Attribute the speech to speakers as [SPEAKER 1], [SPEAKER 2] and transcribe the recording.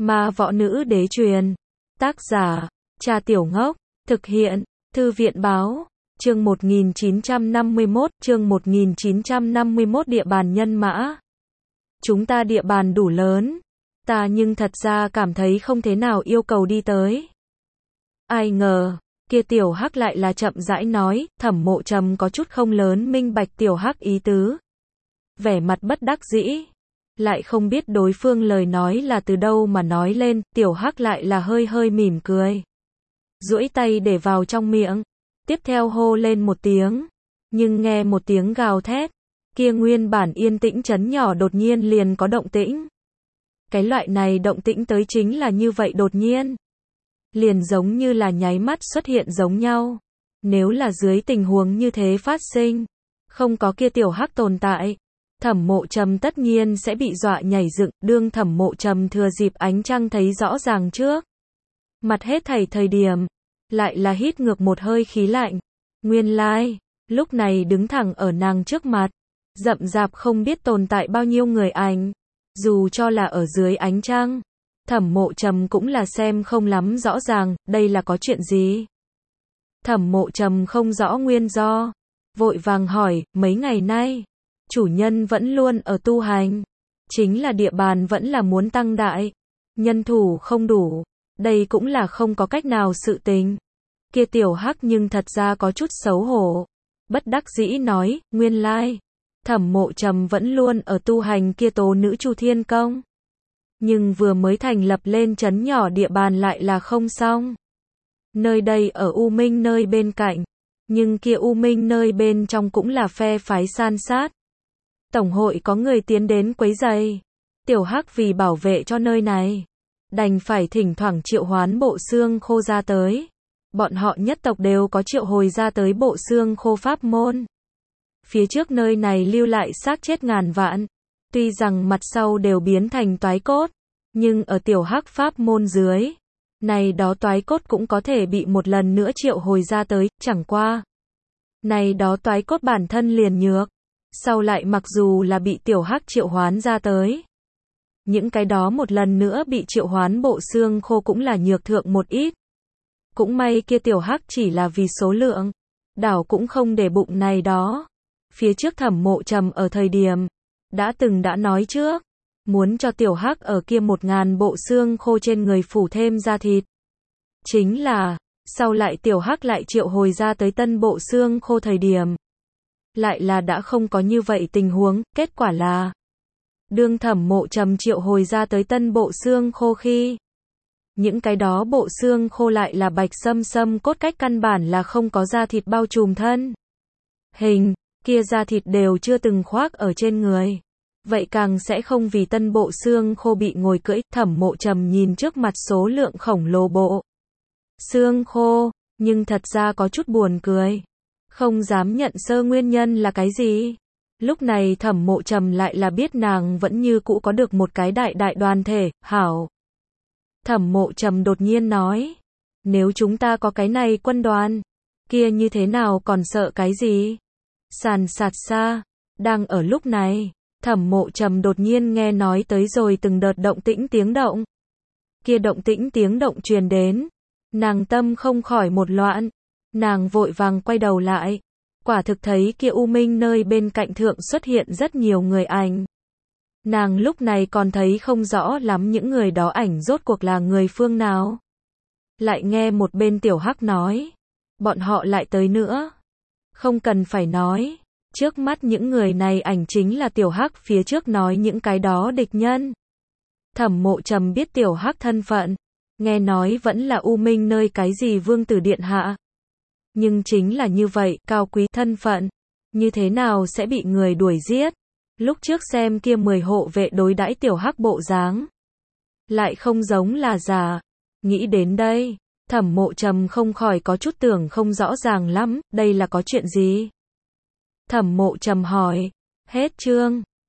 [SPEAKER 1] Ma võ nữ đế truyền. Tác giả, Cha Tiểu Ngốc. Thực hiện, Thư viện báo. Chương 1951, địa bàn nhân mã. Chúng ta địa bàn đủ lớn. Ta nhưng thật ra cảm thấy không thế nào yêu cầu đi tới. Ai ngờ, kia Tiểu Hắc lại là chậm rãi nói, Thẩm Mộ Trầm có chút không lớn minh bạch Tiểu Hắc ý tứ. Vẻ mặt bất đắc dĩ. Lại không biết đối phương lời nói là từ đâu mà nói lên, Tiểu Hắc lại là hơi hơi mỉm cười. Duỗi tay để vào trong miệng. Tiếp theo hô lên một tiếng. Nhưng nghe một tiếng gào thét. Kia nguyên bản yên tĩnh trấn nhỏ đột nhiên liền có động tĩnh. Cái loại này động tĩnh tới chính là như vậy đột nhiên. Liền giống như là nháy mắt xuất hiện giống nhau. Nếu là dưới tình huống như thế phát sinh, không có kia Tiểu Hắc tồn tại, Thẩm Mộ Trầm tất nhiên sẽ bị dọa nhảy dựng. Đương Thẩm Mộ Trầm thừa dịp ánh trăng thấy rõ ràng trước mặt hết thảy thời điểm, lại là hít ngược một hơi khí lạnh. Nguyên lai, lúc này đứng thẳng ở nàng trước mặt, rậm rạp không biết tồn tại bao nhiêu người ảnh. Dù cho là ở dưới ánh trăng, Thẩm Mộ Trầm cũng là xem không lắm rõ ràng, đây là có chuyện gì. Thẩm Mộ Trầm không rõ nguyên do, vội vàng hỏi, mấy ngày nay, chủ nhân vẫn luôn ở tu hành, chính là địa bàn vẫn là muốn tăng đại, nhân thủ không đủ, đây cũng là không có cách nào sự tình. Kia Tiểu Hắc nhưng thật ra có chút xấu hổ, bất đắc dĩ nói, nguyên lai, Thẩm Mộ Trầm vẫn luôn ở tu hành kia tố nữ Chu Thiên Công. Nhưng vừa mới thành lập lên trấn nhỏ địa bàn lại là không xong. Nơi đây ở U Minh nơi bên cạnh, nhưng kia U Minh nơi bên trong cũng là phe phái san sát. Tổng hội có người tiến đến quấy rầy. Tiểu Hắc vì bảo vệ cho nơi này, đành phải thỉnh thoảng triệu hoán bộ xương khô ra tới. Bọn họ nhất tộc đều có triệu hồi ra tới bộ xương khô pháp môn. Phía trước nơi này lưu lại xác chết ngàn vạn. Tuy rằng mặt sau đều biến thành toái cốt, nhưng ở Tiểu Hắc pháp môn dưới, này đó toái cốt cũng có thể bị một lần nữa triệu hồi ra tới, chẳng qua. Này đó toái cốt bản thân liền nhược. Sau lại mặc dù là bị Tiểu Hắc triệu hoán ra tới, những cái đó một lần nữa bị triệu hoán bộ xương khô cũng là nhược thượng một ít. Cũng may kia Tiểu Hắc chỉ là vì số lượng, đảo cũng không để bụng này đó. Phía trước Thẩm Mộ Trầm ở thời điểm, đã nói trước, muốn cho Tiểu Hắc ở kia 1000 bộ xương khô trên người phủ thêm da thịt. Chính là, sau lại Tiểu Hắc lại triệu hồi ra tới tân bộ xương khô thời điểm, lại là đã không có như vậy tình huống, kết quả là đương Thẩm Mộ Trầm triệu hồi ra tới tân bộ xương khô khi, những cái đó bộ xương khô lại là bạch sâm sâm cốt cách căn bản là không có da thịt bao trùm thân. Hình, kia da thịt đều chưa từng khoác ở trên người. Vậy càng sẽ không vì tân bộ xương khô bị ngồi cưỡi. Thẩm Mộ Trầm nhìn trước mặt số lượng khổng lồ bộ xương khô, nhưng thật ra có chút buồn cười. Không dám nhận sơ nguyên nhân là cái gì. Lúc này Thẩm Mộ Trầm lại là biết nàng vẫn như cũ có được một cái đại đoàn thể, hảo. Thẩm Mộ Trầm đột nhiên nói, nếu chúng ta có cái này quân đoàn, kia như thế nào còn sợ cái gì? Sàn sạt xa, đang ở lúc này, Thẩm Mộ Trầm đột nhiên nghe nói tới rồi từng đợt động tĩnh tiếng động. Kia động tĩnh tiếng động truyền đến, nàng tâm không khỏi một loạn, nàng vội vàng quay đầu lại, quả thực thấy kia U Minh nơi bên cạnh thượng xuất hiện rất nhiều người ảnh. Nàng lúc này còn thấy không rõ lắm những người đó ảnh rốt cuộc là người phương nào. Lại nghe một bên Tiểu Hắc nói, bọn họ lại tới nữa. Không cần phải nói, trước mắt những người này ảnh chính là Tiểu Hắc phía trước nói những cái đó địch nhân. Thẩm Mộ Trầm biết Tiểu Hắc thân phận, nghe nói vẫn là U Minh nơi cái gì vương tử điện hạ. Nhưng chính là như vậy, cao quý thân phận, như thế nào sẽ bị người đuổi giết? Lúc trước xem kia 10 hộ vệ đối đãi Tiểu Hắc bộ dáng, lại không giống là giả. Nghĩ đến đây, Thẩm Mộ Trầm không khỏi có chút tưởng không rõ ràng lắm, đây là có chuyện gì? Thẩm Mộ Trầm hỏi, hết chương.